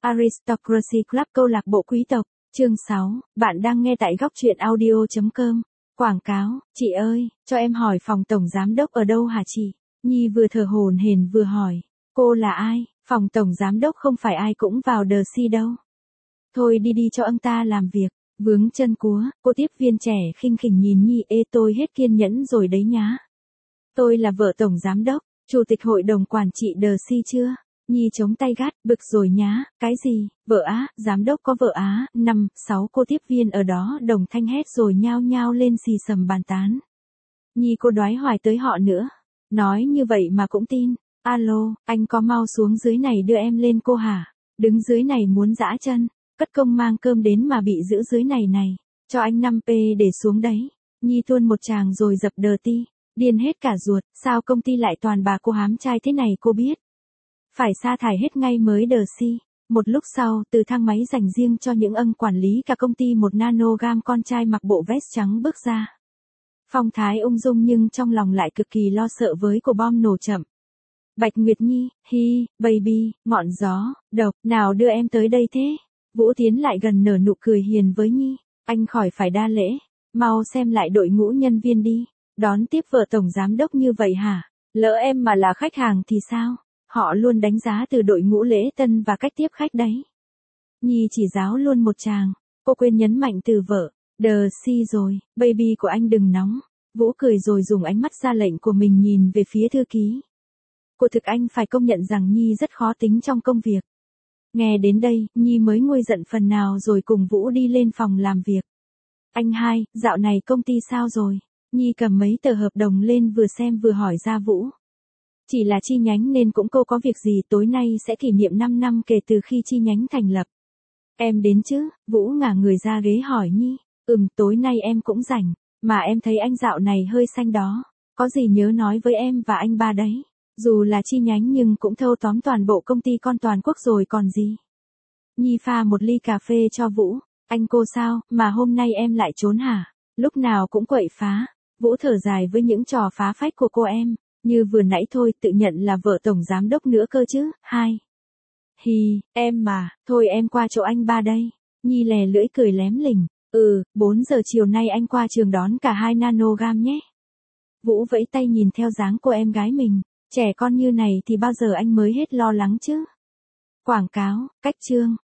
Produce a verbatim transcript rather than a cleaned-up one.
Aristocracy Club câu lạc bộ quý tộc, chương sáu, bạn đang nghe tại góc truyện audio.com. Quảng cáo, chị ơi, cho em hỏi phòng tổng giám đốc ở đâu hả chị? Nhi vừa thở hổn hển vừa hỏi, cô là ai? Phòng tổng giám đốc không phải ai cũng vào đờ si đâu. Thôi đi đi cho ông ta làm việc, vướng chân cúa, cô tiếp viên trẻ khinh khỉnh nhìn Nhi, ê tôi hết kiên nhẫn rồi đấy nhá. Tôi là vợ tổng giám đốc, chủ tịch hội đồng quản trị đờ si chưa? Nhi chống tay gắt, bực rồi nhá, cái gì, vợ á, giám đốc có vợ á, năm, sáu cô tiếp viên ở đó đồng thanh hét rồi nhao nhao lên xì xầm bàn tán. Nhi cô đoái hoài tới họ nữa, nói như vậy mà cũng tin, alo, anh có mau xuống dưới này đưa em lên cô hả, đứng dưới này muốn giã chân, cất công mang cơm đến mà bị giữ dưới này này, cho anh năm p để xuống đấy, Nhi tuôn một tràng rồi dập đờ ti, điên hết cả ruột, sao công ty lại toàn bà cô hám trai thế này cô biết. Phải sa thải hết ngay mới đờ si. Một lúc sau, từ thang máy dành riêng cho những ân quản lý cả công ty một nanogam con trai mặc bộ vest trắng bước ra. Phong thái ung dung nhưng trong lòng lại cực kỳ lo sợ với cô bom nổ chậm. Bạch Nguyệt Nhi, hi, baby, ngọn gió, độc, nào đưa em tới đây thế? Vũ tiến lại gần nở nụ cười hiền với Nhi, anh khỏi phải đa lễ, mau xem lại đội ngũ nhân viên đi, đón tiếp vợ tổng giám đốc như vậy hả? Lỡ em mà là khách hàng thì sao? Họ luôn đánh giá từ đội ngũ lễ tân và cách tiếp khách đấy. Nhi chỉ giáo luôn một tràng, cô quên nhấn mạnh từ vợ, đờ si rồi, baby của anh đừng nóng. Vũ cười rồi dùng ánh mắt ra lệnh của mình nhìn về phía thư ký. Cô thực anh phải công nhận rằng Nhi rất khó tính trong công việc. Nghe đến đây, Nhi mới nguôi giận phần nào rồi cùng Vũ đi lên phòng làm việc. Anh hai, dạo này công ty sao rồi? Nhi cầm mấy tờ hợp đồng lên vừa xem vừa hỏi ra Vũ. Chỉ là chi nhánh nên cũng cô có việc gì, tối nay sẽ kỷ niệm năm năm kể từ khi chi nhánh thành lập. Em đến chứ? Vũ ngả người ra ghế hỏi Nhi. Ừm, tối nay em cũng rảnh, mà em thấy anh dạo này hơi xanh đó. Có gì nhớ nói với em và anh ba đấy. Dù là chi nhánh nhưng cũng thâu tóm toàn bộ công ty con toàn quốc rồi còn gì. Nhi pha một ly cà phê cho Vũ. Anh cô sao, mà hôm nay em lại trốn hả? Lúc nào cũng quậy phá. Vũ thở dài với những trò phá phách của cô em. Như vừa nãy thôi, tự nhận là vợ tổng giám đốc nữa cơ chứ, hai. Hi, em mà, thôi em qua chỗ anh ba đây. Nhi lè lưỡi cười lém lỉnh, ừ, bốn giờ chiều nay anh qua trường đón cả hai nanogam nhé. Vũ vẫy tay nhìn theo dáng của em gái mình, trẻ con như này thì bao giờ anh mới hết lo lắng chứ. Quảng cáo, cách chương,